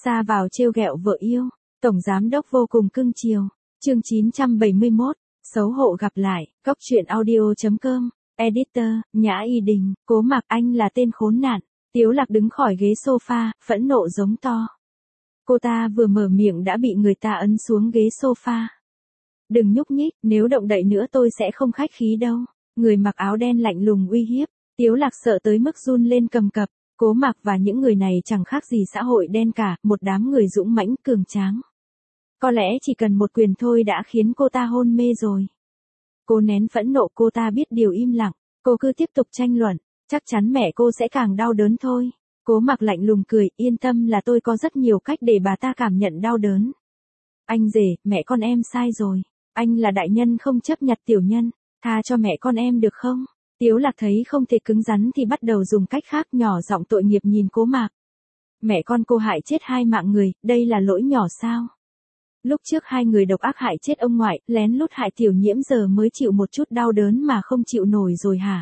Sa vào trêu ghẹo vợ yêu, tổng giám đốc vô cùng cưng chiều. Chương 971, xấu hổ gặp lại, Góc truyện audio.com, editor, Nhã Y Đình, Cố Mạc anh là tên khốn nạn. Tiếu Lạc đứng khỏi ghế sofa, phẫn nộ giống to. Cô ta vừa mở miệng đã bị người ta ấn xuống ghế sofa. Đừng nhúc nhích, nếu động đậy nữa tôi sẽ không khách khí đâu. Người mặc áo đen lạnh lùng uy hiếp. Tiếu Lạc sợ tới mức run lên cầm cập. Cố Mạc và những người này chẳng khác gì xã hội đen cả, một đám người dũng mãnh cường tráng. Có lẽ chỉ cần một quyền thôi đã khiến cô ta hôn mê rồi. Cô nén phẫn nộ, cô ta biết điều im lặng. Cô cứ tiếp tục tranh luận, chắc chắn mẹ cô sẽ càng đau đớn thôi. Cố Mạc lạnh lùng cười, yên tâm là tôi có rất nhiều cách để bà ta cảm nhận đau đớn. Anh rể, mẹ con em sai rồi. Anh là đại nhân không chấp nhặt tiểu nhân. Tha cho mẹ con em được không? Tiếu Lạc thấy không thể cứng rắn thì bắt đầu dùng cách khác, nhỏ giọng tội nghiệp nhìn Cố Mạc. Mẹ con cô hại chết 2 mạng người, đây là lỗi nhỏ sao? Lúc trước 2 người độc ác hại chết ông ngoại, lén lút hại tiểu nhiễm, giờ mới chịu một chút đau đớn mà không chịu nổi rồi hả?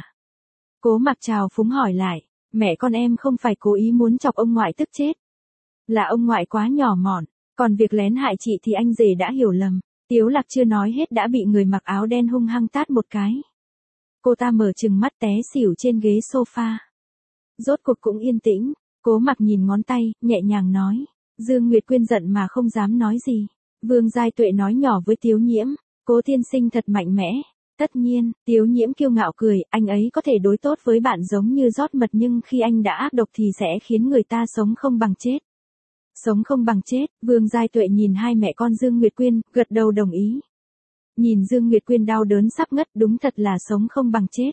Cố Mạc trào phúng hỏi lại, mẹ con em không phải cố ý muốn chọc ông ngoại tức chết. Là ông ngoại quá nhỏ mọn, còn việc lén hại chị thì anh rể đã hiểu lầm. Tiếu Lạc chưa nói hết đã bị người mặc áo đen hung hăng tát một cái. Cô ta mở trừng mắt té xỉu trên ghế sofa. Rốt cuộc cũng yên tĩnh, Cố Mạc nhìn ngón tay, nhẹ nhàng nói. Dương Nguyệt Quyên giận mà không dám nói gì. Vương Giai Tuệ nói nhỏ với Tiếu Nhiễm, Cố tiên sinh thật mạnh mẽ. Tất nhiên, Tiếu Nhiễm kiêu ngạo cười, anh ấy có thể đối tốt với bạn giống như rót mật, nhưng khi anh đã ác độc thì sẽ khiến người ta sống không bằng chết. Sống không bằng chết, Vương Giai Tuệ nhìn 2 mẹ con Dương Nguyệt Quyên, gật đầu đồng ý. Nhìn Dương Nguyệt Quyên đau đớn sắp ngất, đúng thật là sống không bằng chết.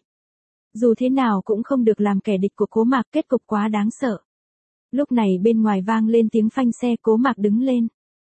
Dù thế nào cũng không được làm kẻ địch của Cố Mạc, kết cục quá đáng sợ. Lúc này bên ngoài vang lên tiếng phanh xe, Cố Mạc đứng lên.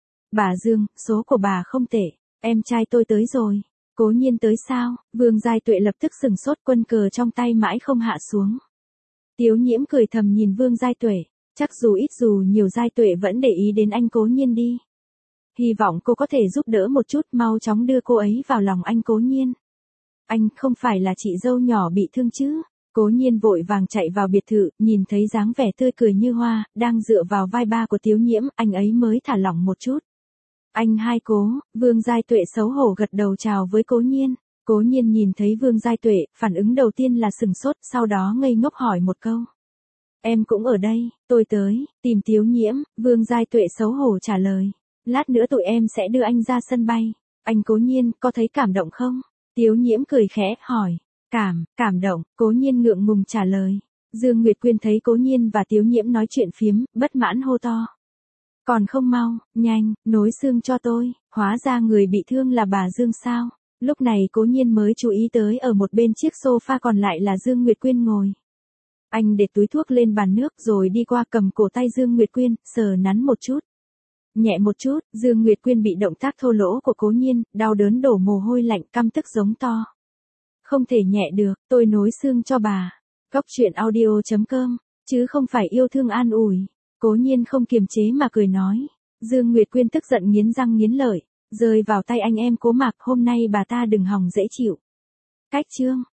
Bà Dương, số của bà không tệ, em trai tôi tới rồi. Cố Nhiên tới sao? Vương Giai Tuệ lập tức sừng sốt, quân cờ trong tay mãi không hạ xuống. Tiếu Nhiễm cười thầm nhìn Vương Giai Tuệ, chắc dù ít dù nhiều Giai Tuệ vẫn để ý đến anh Cố Nhiên đi. Hy vọng cô có thể giúp đỡ một chút, mau chóng đưa cô ấy vào lòng anh Cố Nhiên. Anh, không phải là chị dâu nhỏ bị thương chứ? Cố Nhiên vội vàng chạy vào biệt thự, nhìn thấy dáng vẻ tươi cười như hoa, đang dựa vào vai ba của Tiếu Nhiễm, anh ấy mới thả lỏng một chút. Anh hai Cố, Vương Giai Tuệ xấu hổ gật đầu chào với Cố Nhiên. Cố Nhiên nhìn thấy Vương Giai Tuệ, phản ứng đầu tiên là sừng sốt, sau đó ngây ngốc hỏi một câu. Em cũng ở đây, tôi tới, tìm Tiếu Nhiễm, Vương Giai Tuệ xấu hổ trả lời. Lát nữa tụi em sẽ đưa anh ra sân bay. Anh Cố Nhiên, có thấy cảm động không? Tiếu Nhiễm cười khẽ, hỏi. Cảm động, Cố Nhiên ngượng ngùng trả lời. Dương Nguyệt Quyên thấy Cố Nhiên và Tiếu Nhiễm nói chuyện phiếm, bất mãn hô to. Còn không mau, nhanh, nối xương cho tôi, hóa ra người bị thương là bà Dương sao? Lúc này Cố Nhiên mới chú ý tới ở một bên chiếc sofa còn lại là Dương Nguyệt Quyên ngồi. Anh để túi thuốc lên bàn nước rồi đi qua cầm cổ tay Dương Nguyệt Quyên, sờ nắn một chút. Nhẹ một chút, Dương Nguyệt Quyên bị động tác thô lỗ của Cố Nhiên, đau đớn đổ mồ hôi lạnh, căm tức giống to. Không thể nhẹ được, tôi nối xương cho bà. Góc truyện audio.com, chứ không phải yêu thương an ủi. Cố Nhiên không kiềm chế mà cười nói. Dương Nguyệt Quyên tức giận nghiến răng nghiến lợi, rơi vào tay anh em Cố Mạc, hôm nay bà ta đừng hòng dễ chịu. Cách chương.